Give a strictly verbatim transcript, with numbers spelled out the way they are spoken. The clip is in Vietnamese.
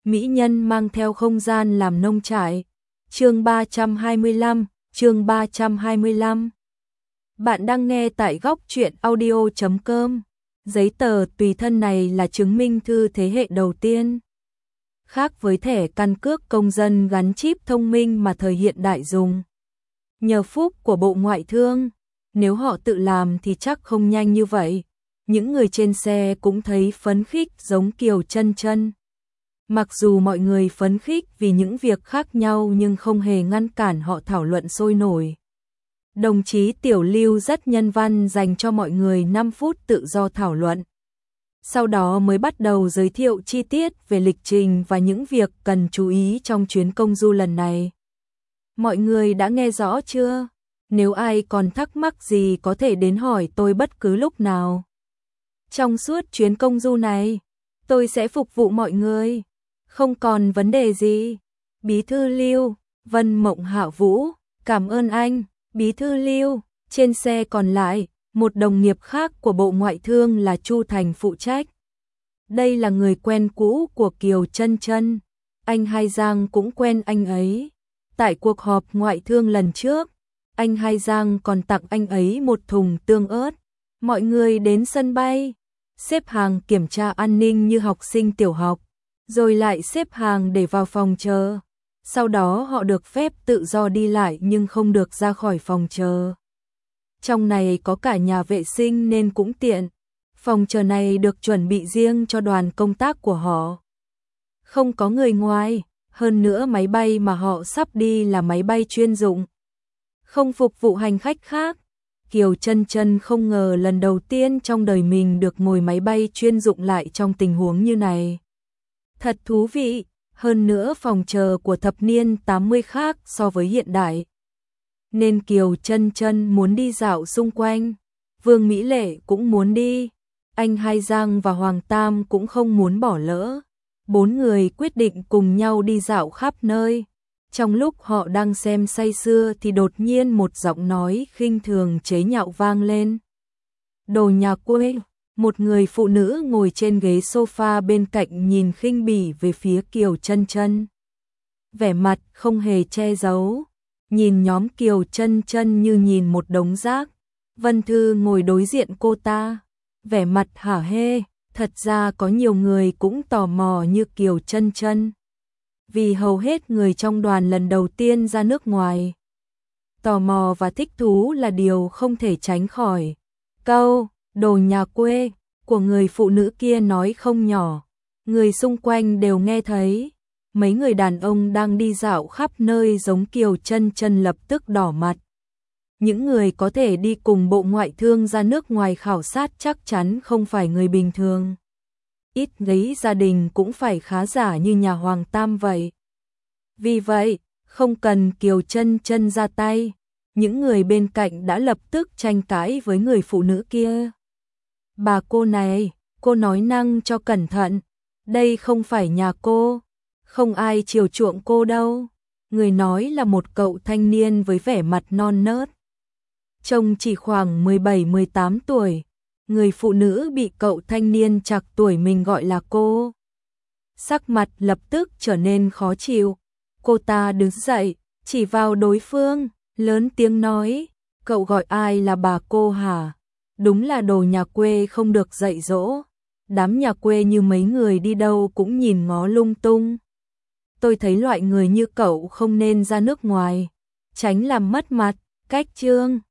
mỹ nhân mang theo không gian làm nông trại. Chương ba trăm hai mươi lăm, chương ba trăm hai mươi lăm. Bạn đang nghe tại góc truyện audio chấm com. Giấy tờ tùy thân này là chứng minh thư thế hệ đầu tiên. Khác với thẻ căn cước công dân gắn chip thông minh mà thời hiện đại dùng. Nhờ phúc của Bộ Ngoại thương, nếu họ tự làm thì chắc không nhanh như vậy. Những người trên xe cũng thấy phấn khích giống Kiều Chân Chân. Mặc dù mọi người phấn khích vì những việc khác nhau nhưng không hề ngăn cản họ thảo luận sôi nổi. Đồng chí Tiểu Lưu rất nhân văn dành cho mọi người năm phút tự do thảo luận. Sau đó mới bắt đầu giới thiệu chi tiết về lịch trình và những việc cần chú ý trong chuyến công du lần này. Mọi người đã nghe rõ chưa? Nếu ai còn thắc mắc gì có thể đến hỏi tôi bất cứ lúc nào. Trong suốt chuyến công du này, tôi sẽ phục vụ mọi người. Không còn vấn đề gì. Bí thư Lưu, Vân Mộng Hạ Vũ, cảm ơn anh. Bí thư Lưu. Trên xe còn lại, một đồng nghiệp khác của Bộ Ngoại thương là Chu Thành phụ trách. Đây là người quen cũ của Kiều Chân Chân. Anh Hai Giang cũng quen anh ấy. Tại cuộc họp ngoại thương lần trước, anh Hai Giang còn tặng anh ấy một thùng tương ớt. Mọi người đến sân bay, xếp hàng kiểm tra an ninh như học sinh tiểu học, rồi lại xếp hàng để vào phòng chờ. Sau đó họ được phép tự do đi lại nhưng không được ra khỏi phòng chờ. Trong này có cả nhà vệ sinh nên cũng tiện. Phòng chờ này được chuẩn bị riêng cho đoàn công tác của họ. Không có người ngoài, hơn nữa máy bay mà họ sắp đi là máy bay chuyên dụng. Không phục vụ hành khách khác. Kiều Chân Chân không ngờ lần đầu tiên trong đời mình được ngồi máy bay chuyên dụng lại trong tình huống như này. Thật thú vị, hơn nữa phòng chờ của thập niên tám mươi khác so với hiện đại. Nên Kiều Chân Chân muốn đi dạo xung quanh, Vương Mỹ Lệ cũng muốn đi, anh Hai Giang và Hoàng Tam cũng không muốn bỏ lỡ. Bốn người quyết định cùng nhau đi dạo khắp nơi. Trong lúc họ đang xem say sưa thì đột nhiên một giọng nói khinh thường chế nhạo vang lên. Đồ nhà quê. Một người phụ nữ ngồi trên ghế sofa bên cạnh nhìn khinh bỉ về phía Kiều Chân Chân. Vẻ mặt không hề che giấu, nhìn nhóm Kiều Chân Chân như nhìn một đống rác. Vân Thư ngồi đối diện cô ta, vẻ mặt hả hê. Thật ra có nhiều người cũng tò mò như Kiều Chân Chân. Vì hầu hết người trong đoàn lần đầu tiên ra nước ngoài. Tò mò và thích thú là điều không thể tránh khỏi. Câu, đồ nhà quê, của người phụ nữ kia nói không nhỏ. Người xung quanh đều nghe thấy. Mấy người đàn ông đang đi dạo khắp nơi giống Kiều Chân Chân lập tức đỏ mặt. Những người có thể đi cùng Bộ Ngoại thương ra nước ngoài khảo sát chắc chắn không phải người bình thường. Ít lấy gia đình cũng phải khá giả như nhà Hoàng Tam vậy. Vì vậy, không cần Kiều Chân Chân ra tay, những người bên cạnh đã lập tức tranh cãi với người phụ nữ kia. Bà cô này, cô nói năng cho cẩn thận, đây không phải nhà cô, không ai chiều chuộng cô đâu. Người nói là một cậu thanh niên với vẻ mặt non nớt. Trông chỉ khoảng mười bảy mười tám tuổi. Người phụ nữ bị cậu thanh niên trạc tuổi mình gọi là cô. Sắc mặt lập tức trở nên khó chịu. Cô ta đứng dậy, chỉ vào đối phương, lớn tiếng nói, cậu gọi ai là bà cô hả? Đúng là đồ nhà quê không được dạy dỗ. Đám nhà quê như mấy người đi đâu cũng nhìn ngó lung tung. Tôi thấy loại người như cậu không nên ra nước ngoài, tránh làm mất mặt. Cách chương